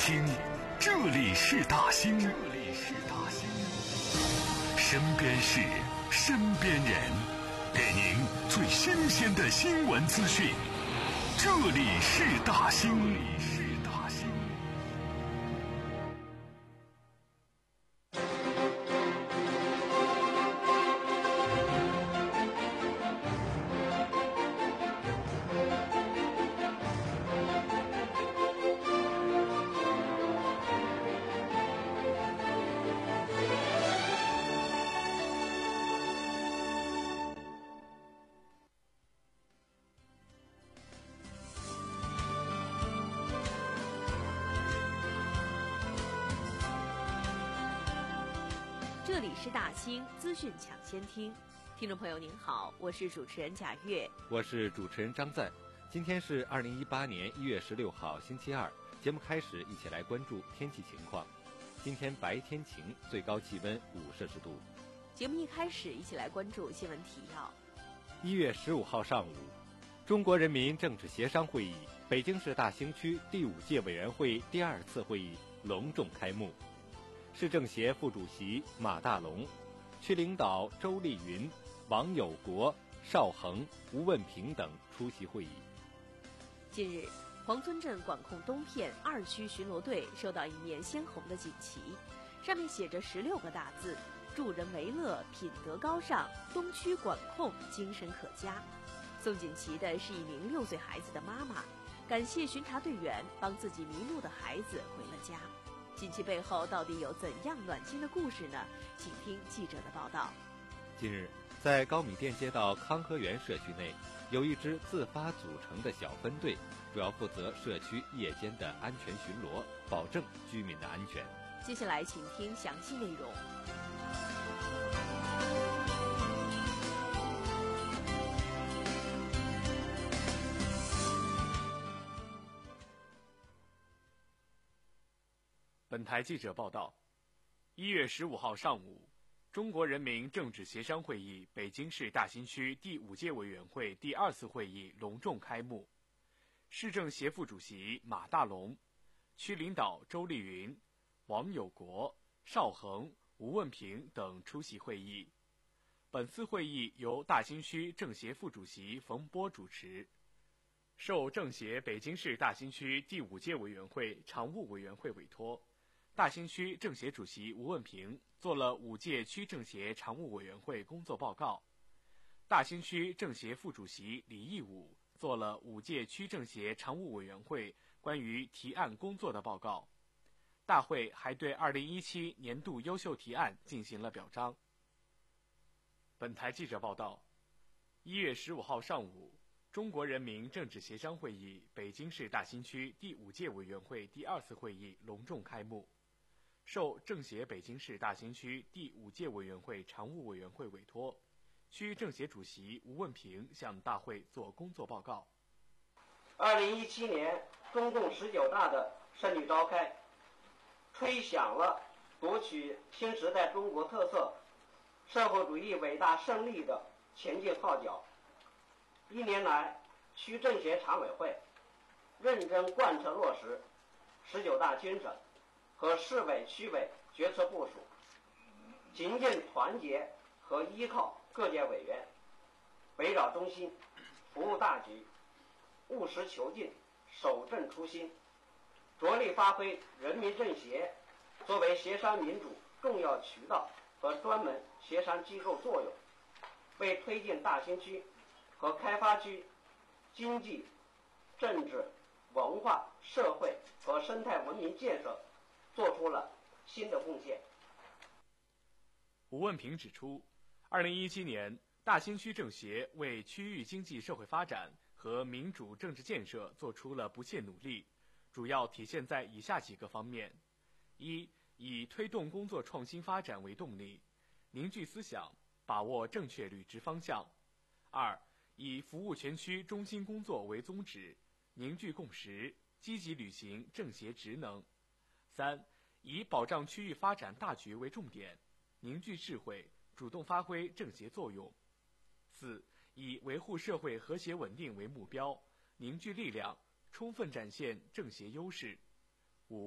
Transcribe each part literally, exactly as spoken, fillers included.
听，这里是大兴，这里是大兴，身边事，身边人，给您最新鲜的新闻资讯。这里是大兴，这里是大兴。 这里是大兴资讯抢先听，听众朋友您好，我是主持人贾月， 我是主持人张赞。今天是二零一八年一月十六号星期二，节目开始，一起来关注天气情况。今天白天晴，最高气温五摄氏度。 节目一开始，一起来关注新闻提要。 一月十五号上午，中国人民政治协商会议北京市大兴区第五届委员会第二次会议隆重开幕。市政协副主席马大龙、区领导周丽云、王友国、邵恒、吴问平等出席会议。 近日，黄村镇管控东片二区巡逻队收到一面鲜红的锦旗，上面写着十六个大字：助人为乐，品德高尚，东区管控精神可嘉。送锦旗的是一名六岁孩子的妈妈，感谢巡查队员帮自己迷路的孩子回了家。锦旗背后到底有怎样暖心的故事呢？请听记者的报道。 近日，在高米店街道康和园社区内，有一支自发组成的小分队，主要负责社区夜间的安全巡逻，保证居民的安全。 接下来请听详细内容。 本台记者报道，一月十五号上午，中国人民政治协商会议北京市大兴区第五届委员会第二次会议隆重开幕。市政协副主席马大龙、区领导周丽云、王友国、邵恒、吴问平等出席会议。本次会议由大兴区政协副主席冯波主持。受政协北京市大兴区第五届委员会常务委员会委托，大兴区政协主席吴问平做了五届区政协常务委员会工作报告，大兴区政协副主席李义武做了五届区政协常务委员会关于提案工作的报告。大会还对二零一七年度优秀提案进行了表彰。本台记者报道，一月十五号上午，中国人民政治协商会议北京市大兴区第五届委员会第二次会议隆重开幕。受政协北京市大兴区第五届委员会常务委员会委托，区政协主席吴问平向大会作工作报告。 二零一七年中共十九大的胜利召开，吹响了夺取新时代中国特色社会主义伟大胜利的前进号角。一年来，区政协常委会认真贯彻落实十九大精神和市委区委决策部署，紧紧团结和依靠各界委员，围绕中心，服务大局，务实求进，守正初心，着力发挥人民政协作为协商民主重要渠道和专门协商机构作用，为推进大兴区和开发区经济、政治、文化、社会和生态文明建设做出了新的贡献。 吴问平指出，二零一七年大兴区政协为区域经济社会发展和民主政治建设做出了不懈努力，主要体现在以下几个方面：一、以推动工作创新发展为动力，凝聚思想，把握正确履职方向；二、以服务全区中心工作为宗旨，凝聚共识，积极履行政协职能；三、以保障区域发展大局为重点，凝聚智慧，主动发挥政协作用；四、以维护社会和谐稳定为目标，凝聚力量，充分展现政协优势；五、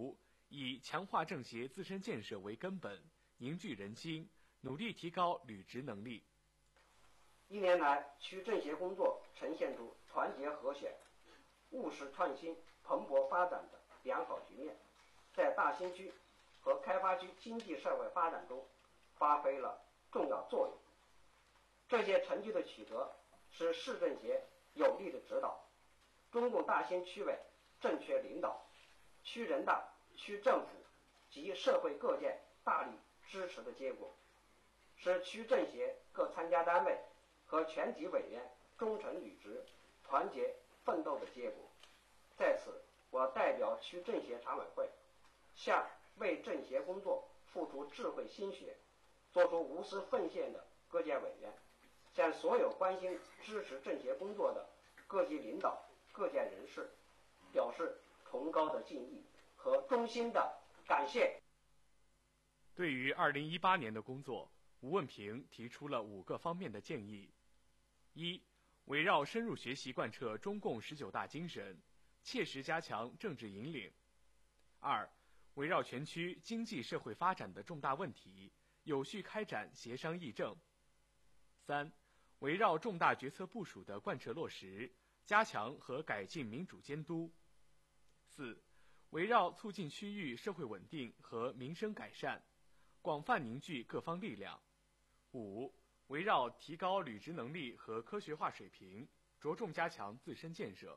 以强化政协自身建设为根本，凝聚人心，努力提高履职能力。 一年来，区政协工作呈现出团结和谐、务实创新、蓬勃发展的良好局面，在大兴区和开发区经济社会发展中发挥了重要作用。这些成绩的取得是市政协有力的指导，中共大兴区委正确领导，区人大、区政府及社会各界大力支持的结果，是区政协各参加单位和全体委员忠诚履职、团结奋斗的结果。在此，我代表区政协常委会，向为政协工作付出智慧心血、做出无私奉献的各界委员，向所有关心支持政协工作的各级领导、各界人士，表示崇高的敬意和衷心的感谢。 对于二零一八年的工作，吴问平提出了五个方面的建议：一、围绕深入学习贯彻中共十九大精神，切实加强政治引领；二、围绕全区经济社会发展的重大问题，有序开展协商议政；三、围绕重大决策部署的贯彻落实，加强和改进民主监督；四、围绕促进区域社会稳定和民生改善，广泛凝聚各方力量；五、围绕提高履职能力和科学化水平，着重加强自身建设。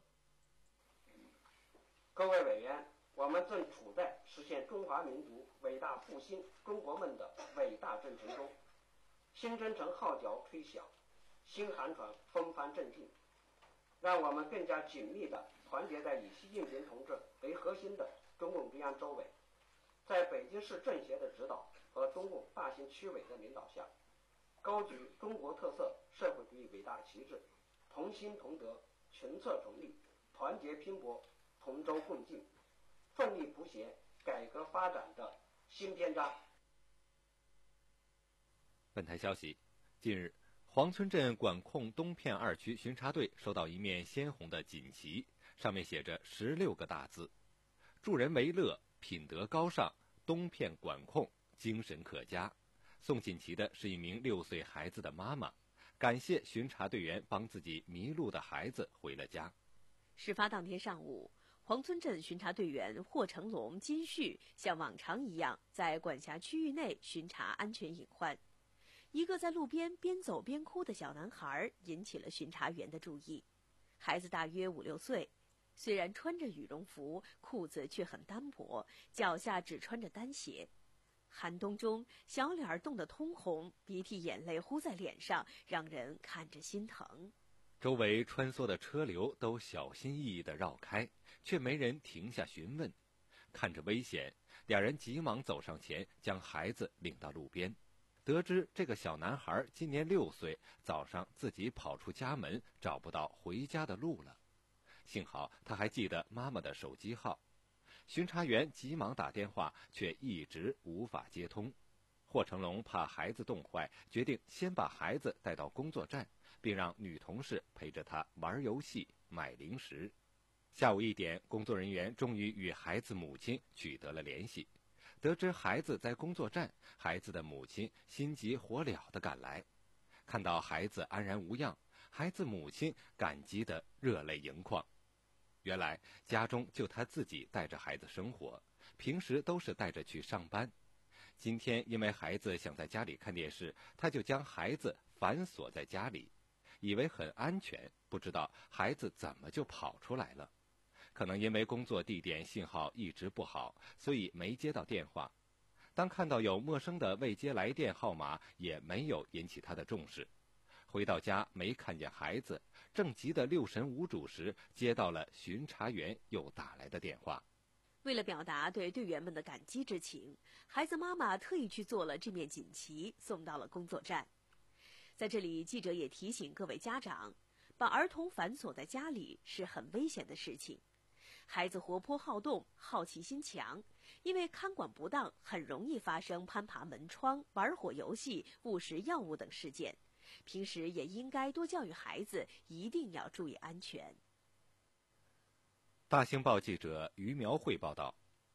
各位委员，我们正处在实现中华民族伟大复兴中国梦的伟大征程中，新征程号角吹响，新航船风帆正劲，让我们更加紧密地团结在以习近平同志为核心的中共中央周围，在北京市政协的指导和中共大兴区委的领导下，高举中国特色社会主义伟大旗帜，同心同德，群策同力，团结拼搏，同舟共进，奋力谱写改革发展的新篇章。 本台消息，近日，黄村镇管控东片二区巡查队收到一面鲜红的锦旗，上面写着十六个大字：助人为乐，品德高尚，东片管控，精神可嘉。送锦旗的是一名六岁孩子的妈妈，感谢巡查队员帮自己迷路的孩子回了家。 事发当天上午，黄村镇巡查队员霍成龙、金旭像往常一样在管辖区域内巡查安全隐患。一个在路边边走边哭的小男孩引起了巡查员的注意。孩子大约五六岁，虽然穿着羽绒服，裤子却很单薄，脚下只穿着单鞋。寒冬中，小脸冻得通红，鼻涕眼泪呼在脸上，让人看着心疼。 周围穿梭的车流都小心翼翼地绕开，却没人停下询问。看着危险，两人急忙走上前，将孩子领到路边。得知这个小男孩今年六岁，早上自己跑出家门，找不到回家的路了。幸好他还记得妈妈的手机号。巡查员急忙打电话，却一直无法接通。霍成龙怕孩子冻坏，决定先把孩子带到工作站，并让女同事陪着他玩游戏、买零食。下午一点，工作人员终于与孩子母亲取得了联系。得知孩子在工作站，孩子的母亲心急火燎地赶来。看到孩子安然无恙，孩子母亲感激得热泪盈眶。原来家中就他自己带着孩子生活，平时都是带着去上班。今天因为孩子想在家里看电视，他就将孩子反锁在家里，以为很安全，不知道孩子怎么就跑出来了。可能因为工作地点信号一直不好，所以没接到电话。当看到有陌生的未接来电号码，也没有引起他的重视。回到家没看见孩子，正急得六神无主时，接到了巡查员又打来的电话。 为了表达对队员们的感激之情，孩子妈妈特意去做了这面锦旗，送到了工作站。在这里，记者也提醒各位家长，把儿童反锁在家里是很危险的事情。孩子活泼好动，好奇心强，因为看管不当，很容易发生攀爬门窗、玩火游戏、误食药物等事件。平时也应该多教育孩子，一定要注意安全。 大兴报记者于苗慧报道，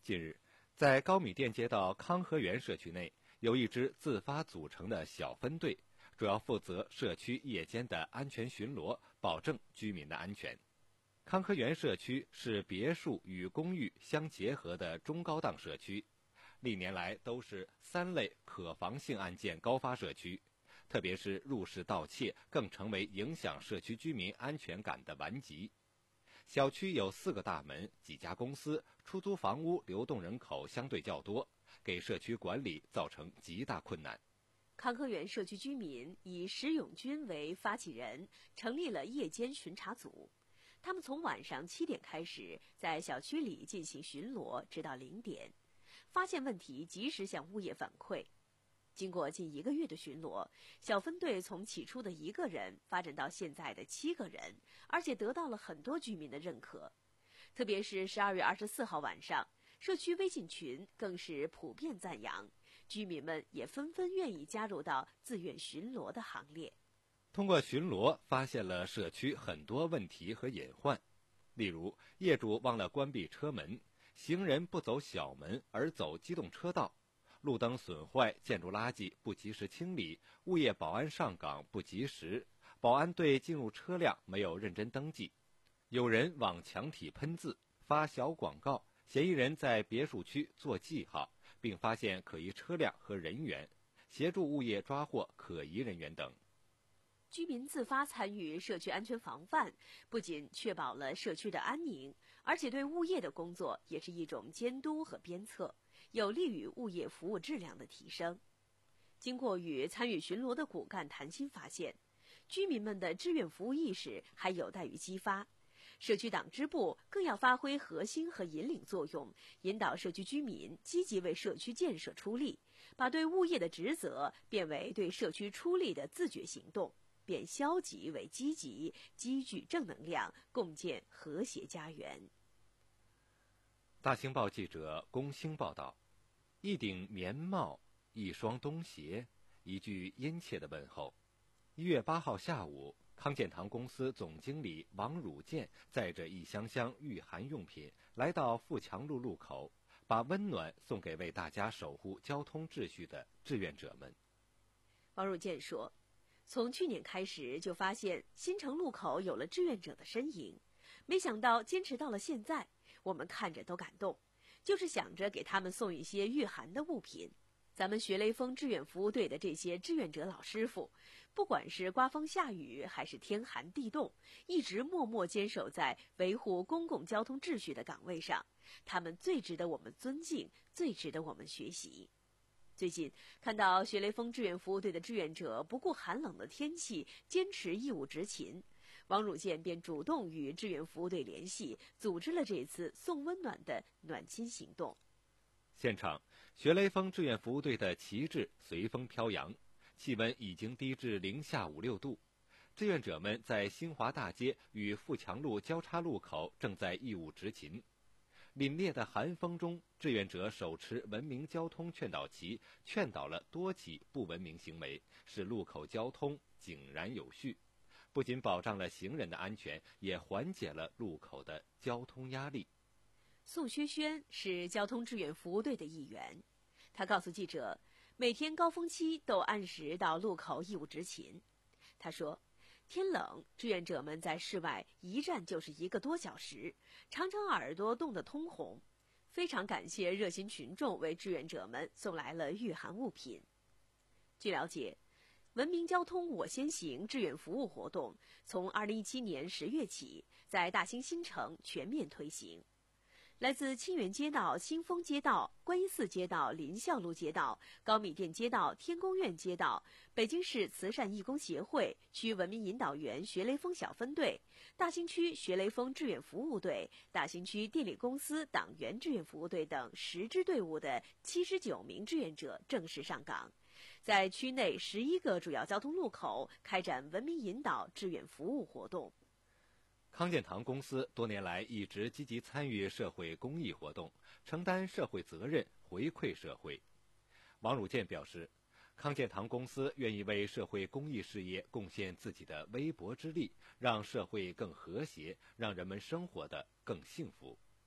近日，在高米店街道康和园社区内，有一支自发组成的小分队，主要负责社区夜间的安全巡逻，保证居民的安全。康和园社区是别墅与公寓相结合的中高档社区，历年来都是三类可防性案件高发社区，特别是入室盗窃更成为影响社区居民安全感的顽疾。小区有四个大门，几家公司，出租房屋流动人口相对较多，给社区管理造成极大困难。 康和园社区居民以石永军为发起人，成立了夜间巡查组。他们从晚上七点开始，在小区里进行巡逻，直到零点，发现问题及时向物业反馈。经过近一个月的巡逻，小分队从起初的一个人发展到现在的七个人，而且得到了很多居民的认可。特别是十二月二十四号晚上，社区微信群更是普遍赞扬，居民们也纷纷愿意加入到自愿巡逻的行列。 通过巡逻，发现了社区很多问题和隐患，例如业主忘了关闭车门，行人不走小门而走机动车道，路灯损坏，建筑垃圾不及时清理，物业保安上岗不及时，保安队进入车辆没有认真登记，有人往墙体喷字、发小广告，嫌疑人在别墅区做记号，并发现可疑车辆和人员，协助物业抓获可疑人员等。 居民自发参与社区安全防范，不仅确保了社区的安宁，而且对物业的工作也是一种监督和鞭策，有利于物业服务质量的提升。经过与参与巡逻的骨干谈心发现，居民们的志愿服务意识还有待于激发，社区党支部更要发挥核心和引领作用，引导社区居民积极为社区建设出力，把对物业的职责变为对社区出力的自觉行动，变消极为积极，积聚正能量，共建和谐家园。 大兴报记者龚兴报道，一顶棉帽，一双冬鞋，一句殷切的问候。一月八号下午，康健堂公司总经理王汝健载着一箱箱御寒用品来到富强路路口，把温暖送给为大家守护交通秩序的志愿者们。 王汝健说，从去年开始就发现新城路口有了志愿者的身影，没想到坚持到了现在，我们看着都感动，就是想着给他们送一些御寒的物品。咱们学雷锋志愿服务队的这些志愿者老师傅，不管是刮风下雨还是天寒地冻，一直默默坚守在维护公共交通秩序的岗位上，他们最值得我们尊敬，最值得我们学习。最近看到学雷锋志愿服务队的志愿者不顾寒冷的天气，坚持义务执勤，王汝健便主动与志愿服务队联系，组织了这次送温暖的暖心行动。 现场，学雷锋志愿服务队的旗帜随风飘扬，气温已经低至零下五六度。志愿者们在新华大街与富强路交叉路口正在义务执勤。凛冽的寒风中，志愿者手持文明交通劝导旗，劝导了多起不文明行为，使路口交通井然有序。不仅保障了行人的安全，也缓解了路口的交通压力。 宋轩轩是交通志愿服务队的一员，他告诉记者，每天高峰期都按时到路口义务执勤。他说，天冷，志愿者们在室外一站就是一个多小时，常常耳朵冻得通红。非常感谢热心群众为志愿者们送来了御寒物品。据了解，文明交通我先行志愿服务活动从二零一七年十月起，在大兴新城全面推行。来自清源街道、新丰街道、观音寺街道、林孝路街道、高米店街道、天宫院街道、北京市慈善义工协会、区文明引导员学雷锋小分队、大兴区学雷锋志愿服务队、大兴区电力公司党员志愿服务队等十支队伍的七十九名志愿者正式上岗，在区内十一个主要交通路口开展文明引导志愿服务活动。 康健堂公司多年来一直积极参与社会公益活动，承担社会责任，回馈社会。王汝健表示，康健堂公司愿意为社会公益事业贡献自己的微薄之力，让社会更和谐，让人们生活得更幸福。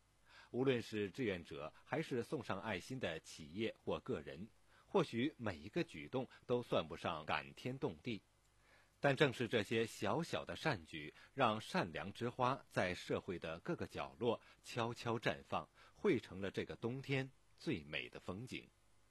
无论是志愿者还是送上爱心的企业或个人，或许每一个举动都算不上感天动地，但正是这些小小的善举，让善良之花在社会的各个角落悄悄绽放，汇成了这个冬天最美的风景。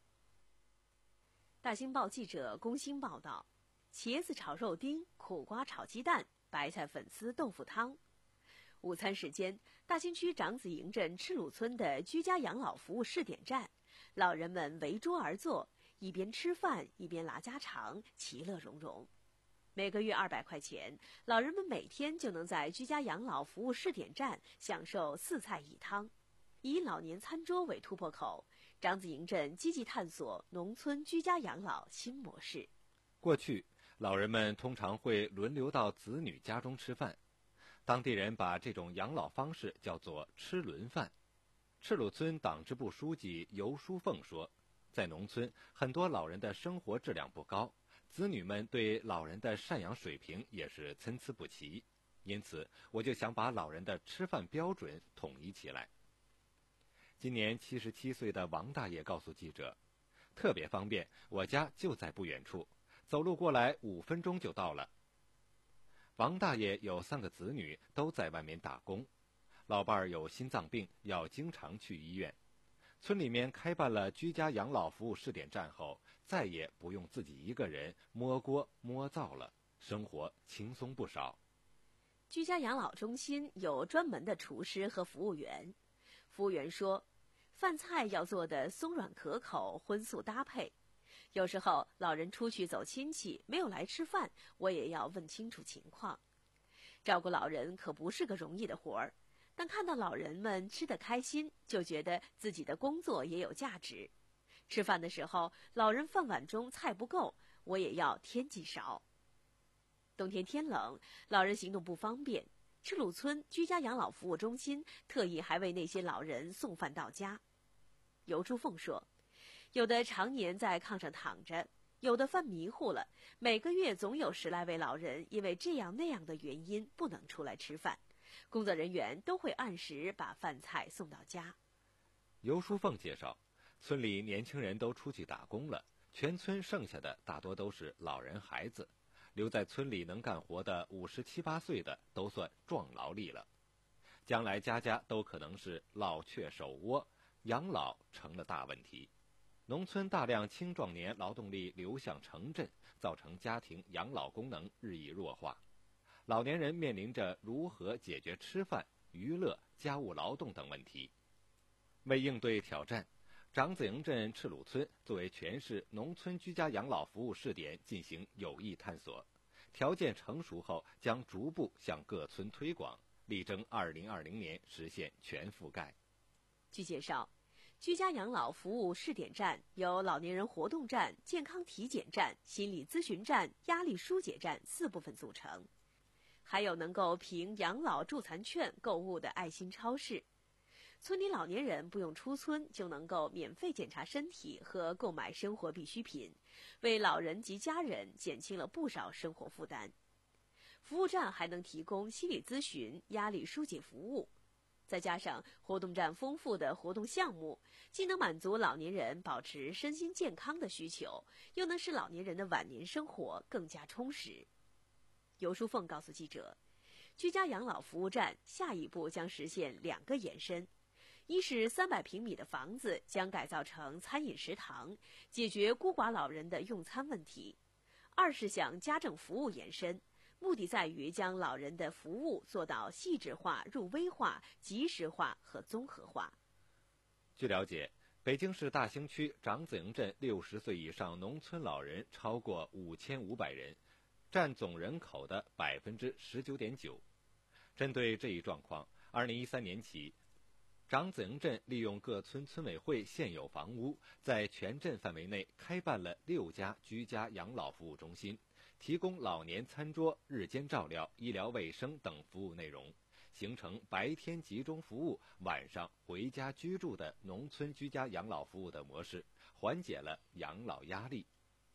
大新报记者龚鑫报道：茄子炒肉丁，苦瓜炒鸡蛋，白菜粉丝豆腐汤。午餐时间，大兴区长子营镇赤鲁村的居家养老服务试点站，老人们围桌而坐，一边吃饭一边拉家常，其乐融融。每个月二百块钱，老人们每天就能在居家养老服务试点站享受四菜一汤。以老年餐桌为突破口，长子营镇积极探索农村居家养老新模式。 过去，老人们通常会轮流到子女家中吃饭，当地人把这种养老方式叫做吃轮饭。赤鲁村党支部书记尤书凤说，在农村，很多老人的生活质量不高，子女们对老人的赡养水平也是参差不齐，因此我就想把老人的吃饭标准统一起来。今年七十七岁的王大爷告诉记者，特别方便，我家就在不远处，走路过来五分钟就到了。王大爷有三个子女，都在外面打工，老伴儿有心脏病，要经常去医院。村里面开办了居家养老服务试点站后，再也不用自己一个人摸锅摸灶了，生活轻松不少。 居家养老中心有专门的厨师和服务员。服务员说，饭菜要做的松软可口，荤素搭配。有时候老人出去走亲戚，没有来吃饭，我也要问清楚情况。照顾老人可不是个容易的活儿，但看到老人们吃得开心，就觉得自己的工作也有价值。吃饭的时候，老人饭碗中菜不够，我也要添几勺。冬天天冷，老人行动不方便，赤鲁村居家养老服务中心特意还为那些老人送饭到家。尤珠凤说，有的常年在炕上躺着，有的饭迷糊了，每个月总有十来位老人因为这样那样的原因不能出来吃饭，工作人员都会按时把饭菜送到家。 尤淑凤介绍，村里年轻人都出去打工了，全村剩下的大多都是老人孩子，留在村里能干活的五十七八岁的都算壮劳力了。将来家家都可能是老雀首窝，养老成了大问题。农村大量青壮年劳动力流向城镇，造成家庭养老功能日益弱化。老年人面临着如何解决吃饭、娱乐、家务劳动等问题。为应对挑战，长子营镇赤鲁村作为全市农村居家养老服务试点进行有意探索，条件成熟后将逐步向各村推广，力争二零二零年实现全覆盖。 据介绍，居家养老服务试点站由老年人活动站、健康体检站、心理咨询站、压力疏解站四部分组成，还有能够凭养老助残券购物的爱心超市。村里老年人不用出村就能够免费检查身体和购买生活必需品，为老人及家人减轻了不少生活负担。服务站还能提供心理咨询、压力疏解服务。再加上活动站丰富的活动项目，既能满足老年人保持身心健康的需求，又能使老年人的晚年生活更加充实。尤淑凤告诉记者，居家养老服务站下一步将实现两个延伸，一是三百平米的房子将改造成餐饮食堂，解决孤寡老人的用餐问题；二是向家政服务延伸，目的在于将老人的服务做到细致化、入微化、及时化和综合化。 据了解，北京市大兴区长子营镇六十岁以上农村老人超过五千五百人，占总人口的百分之十九点九。针对这一状况，二零一三年起，长子营镇利用各村村委会现有房屋，在全镇范围内开办了六家居家养老服务中心，提供老年餐桌、日间照料、医疗卫生等服务内容，形成白天集中服务、晚上回家居住的农村居家养老服务的模式，缓解了养老压力。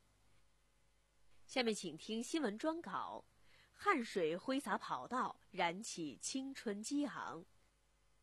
下面请听新闻专稿：汗水挥洒跑道，燃起青春激昂。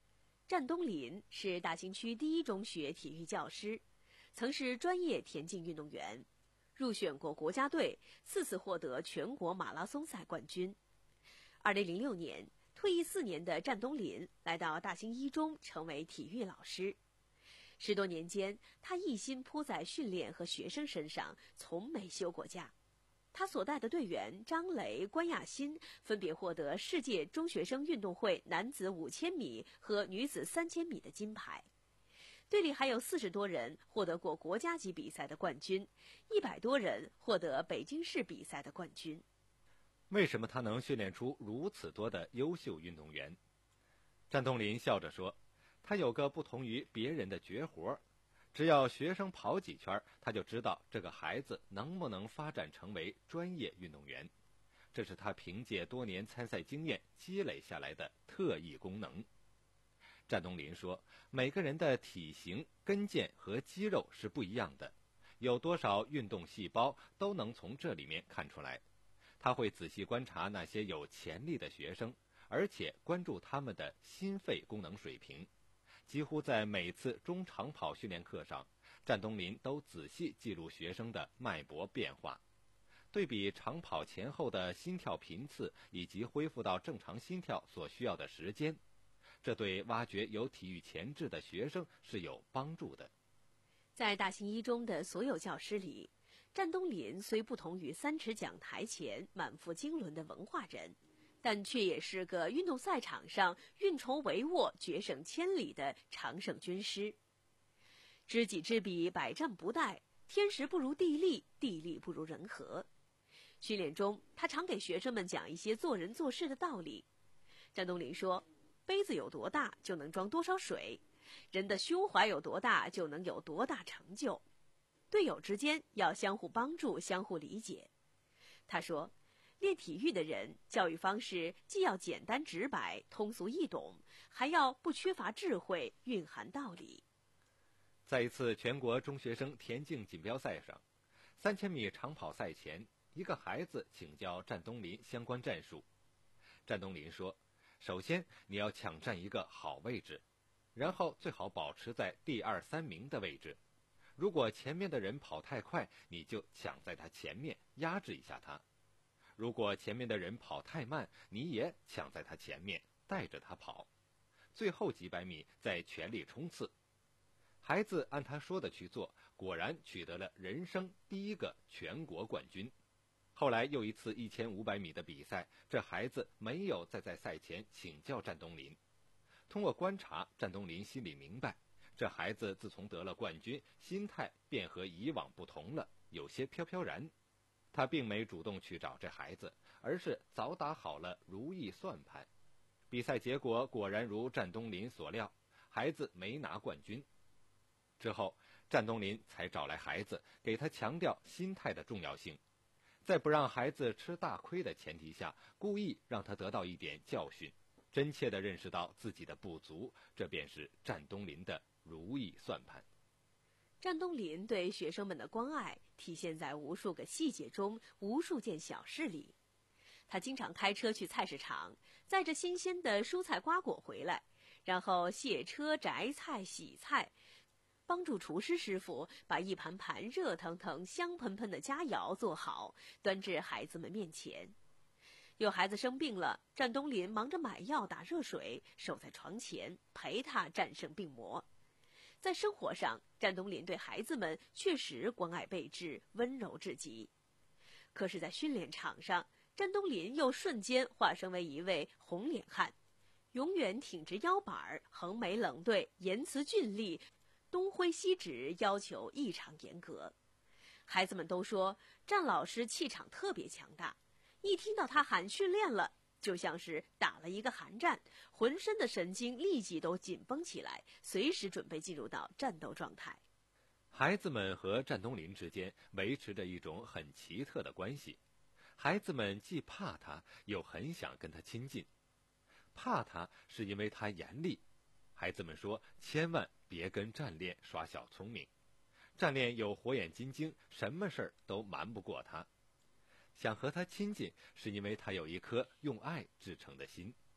战东林是大兴区第一中学体育教师，曾是专业田径运动员，入选过国家队，四次获得全国马拉松赛冠军。二零零六年，退役四年的战东林来到大兴一中，成为体育老师。十多年间，他一心扑在训练和学生身上，从没休过假。他所带的队员张雷、关亚新分别获得世界中学生运动会男子五千米和女子三千米的金牌。队里还有四十多人获得过国家级比赛的冠军，一百多人获得北京市比赛的冠军。 为什么他能训练出如此多的优秀运动员？战东林笑着说，他有个不同于别人的绝活，只要学生跑几圈，他就知道这个孩子能不能发展成为专业运动员。这是他凭借多年参赛经验积累下来的特异功能。战东林说，每个人的体型、跟腱和肌肉是不一样的，有多少运动细胞都能从这里面看出来。他会仔细观察那些有潜力的学生，而且关注他们的心肺功能水平。几乎在每次中长跑训练课上，战东林都仔细记录学生的脉搏变化，对比长跑前后的心跳频次以及恢复到正常心跳所需要的时间，这对挖掘有体育潜质的学生是有帮助的。 在大兴一中的所有教师里，战东林虽不同于三尺讲台前满腹经纶的文化人，但却也是个运动赛场上运筹帷幄、决胜千里的常胜军师。知己知彼，百战不殆，天时不如地利，地利不如人和。训练中，他常给学生们讲一些做人做事的道理。战东林说，杯子有多大就能装多少水，人的胸怀有多大就能有多大成就。队友之间要相互帮助，相互理解。他说，练体育的人教育方式既要简单直白、通俗易懂，还要不缺乏智慧，蕴含道理。 在一次全国中学生田径锦标赛上，三千米长跑赛前，一个孩子请教战东林相关战术。战东林说，首先你要抢占一个好位置，然后最好保持在第二三名的位置。如果前面的人跑太快，你就抢在他前面，压制一下他。如果前面的人跑太慢，你也抢在他前面，带着他跑。最后几百米再全力冲刺。孩子按他说的去做，果然取得了人生第一个全国冠军。后来又一次一千五百米的比赛，这孩子没有再在赛前请教战东林。通过观察，战东林心里明白，这孩子自从得了冠军，心态便和以往不同了，有些飘飘然。他并没主动去找这孩子，而是早打好了如意算盘。比赛结果果然如战东林所料，孩子没拿冠军。之后，战东林才找来孩子，给他强调心态的重要性，在不让孩子吃大亏的前提下，故意让他得到一点教训，真切地认识到自己的不足，这便是战东林的如意算盘。 战东林对学生们的关爱体现在无数个细节中，无数件小事里。他经常开车去菜市场，载着新鲜的蔬菜瓜果回来，然后卸车、摘菜、洗菜，帮助厨师师傅把一盘盘热腾腾、香喷喷的佳肴做好，端至孩子们面前。有孩子生病了，战东林忙着买药、打热水，守在床前陪他战胜病魔。在生活上，战东林对孩子们确实关爱备至，温柔至极。可是在训练场上，战东林又瞬间化身为一位红脸汉，永远挺直腰板，横眉冷对，言辞峻厉，东挥西指，要求异常严格。孩子们都说战老师气场特别强大，一听到他喊训练了，就像是打了一个寒战，浑身的神经立即都紧绷起来，随时准备进入到战斗状态。 孩子们和战东林之间维持着一种很奇特的关系，孩子们既怕他，又很想跟他亲近。怕他是因为他严厉，孩子们说千万别跟战恋耍小聪明，战恋有火眼金睛，什么事儿都瞒不过他。想和他亲近，是因为他有一颗用爱制成的心。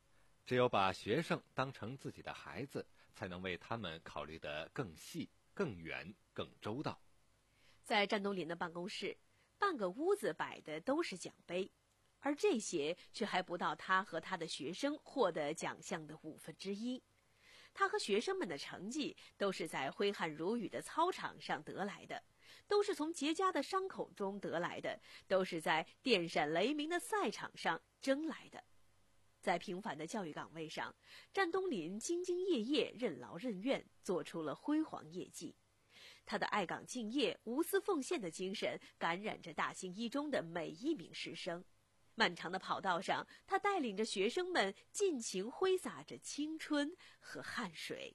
只有把学生当成自己的孩子，才能为他们考虑得更细、更远、更周到。 在战东林的办公室，半个屋子摆的都是奖杯，而这些却还不到他和他的学生获得奖项的五分之一。他和学生们的成绩都是在挥汗如雨的操场上得来的，都是从结痂的伤口中得来的，都是在电闪雷鸣的赛场上争来的。在平凡的教育岗位上，战东林兢兢业业、任劳任怨，做出了辉煌业绩。他的爱岗敬业、无私奉献的精神感染着大兴一中的每一名师生。漫长的跑道上，他带领着学生们尽情挥洒着青春和汗水。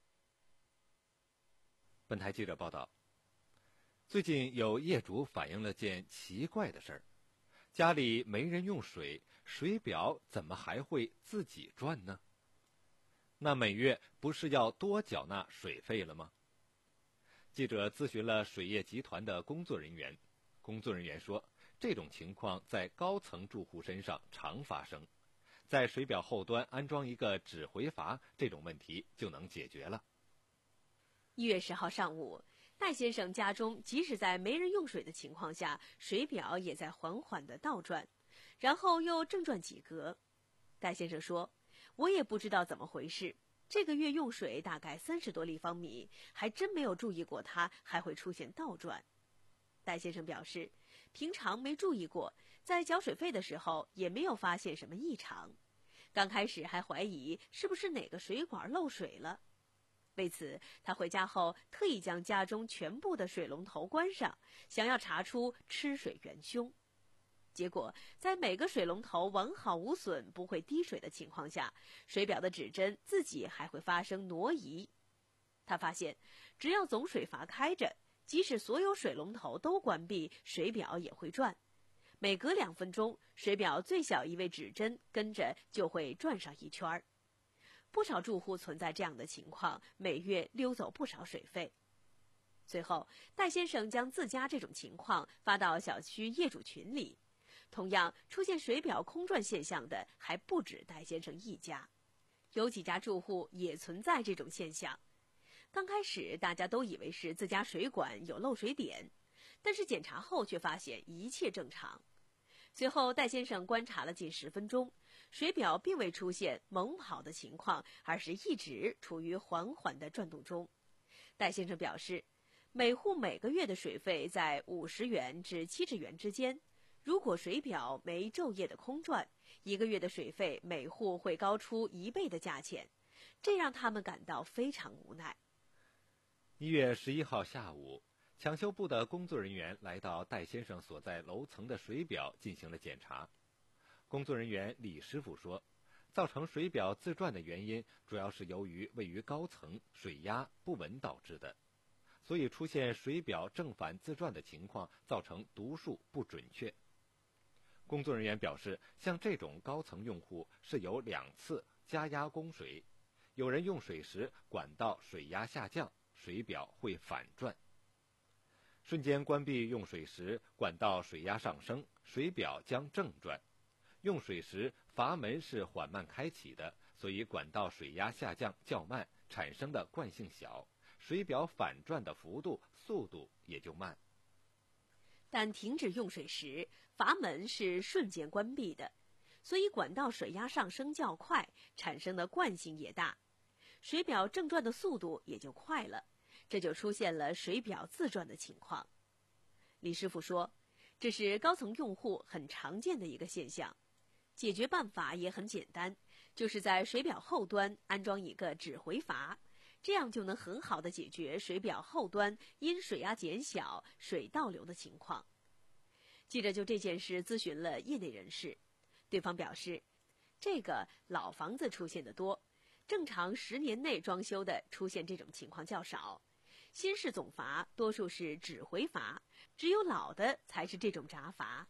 本台记者报道，最近有业主反映了件奇怪的事儿：家里没人用水，水表怎么还会自己转呢？那每月不是要多缴纳水费了吗？记者咨询了水业集团的工作人员，工作人员说，这种情况在高层住户身上常发生，在水表后端安装一个指回阀，这种问题就能解决了。 一月十号上午，戴先生家中即使在没人用水的情况下，水表也在缓缓地倒转，然后又正转几格。戴先生说，我也不知道怎么回事，这个月用水大概三十多立方米，还真没有注意过它还会出现倒转。戴先生表示，平常没注意过，在缴水费的时候也没有发现什么异常，刚开始还怀疑是不是哪个水管漏水了。为此，他回家后特意将家中全部的水龙头关上，想要查出吃水元凶。结果，在每个水龙头完好无损、不会滴水的情况下，水表的指针自己还会发生挪移。他发现，只要总水阀开着，即使所有水龙头都关闭，水表也会转。每隔两分钟，水表最小一位指针跟着就会转上一圈儿。不少住户存在这样的情况，每月溜走不少水费。随后，戴先生将自家这种情况发到小区业主群里。同样出现水表空转现象的还不止戴先生一家，有几家住户也存在这种现象。刚开始大家都以为是自家水管有漏水点，但是检查后却发现一切正常。随后戴先生观察了近十分钟，水表并未出现猛跑的情况，而是一直处于缓缓的转动中。戴先生表示，每户每个月的水费在五十元至七十元之间，如果水表没昼夜的空转，一个月的水费每户会高出一倍的价钱，这让他们感到非常无奈。 一月十一号下午，抢修部的工作人员来到戴先生所在楼层的水表进行了检查。工作人员李师傅说，造成水表自转的原因主要是由于位于高层，水压不稳导致的，所以出现水表正反自转的情况，造成读数不准确。工作人员表示，像这种高层用户是有两次加压供水，有人用水时管道水压下降，水表会反转。瞬间关闭用水时，管道水压上升，水表将正转。用水时阀门是缓慢开启的，所以管道水压下降较慢，产生的惯性小，水表反转的幅度、速度也就慢。 但停止用水时，阀门是瞬间关闭的，所以管道水压上升较快，产生的惯性也大，水表正转的速度也就快了，这就出现了水表自转的情况。李师傅说，这是高层用户很常见的一个现象，解决办法也很简单，就是在水表后端安装一个指回阀，这样就能很好的解决水表后端因水压减小、水倒流的情况。记者就这件事咨询了业内人士，对方表示，这个老房子出现的多，正常十年内装修的出现这种情况较少，新式总阀多数是指回阀，只有老的才是这种闸阀。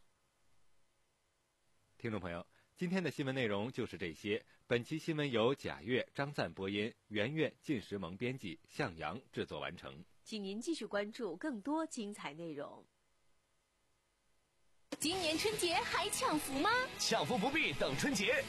听众朋友，今天的新闻内容就是这些。本期新闻由贾越、张赞播音，袁岳、靳时萌编辑，向阳制作完成。 请您继续关注更多精彩内容。 今年春节还抢福吗？ 抢福不必等春节，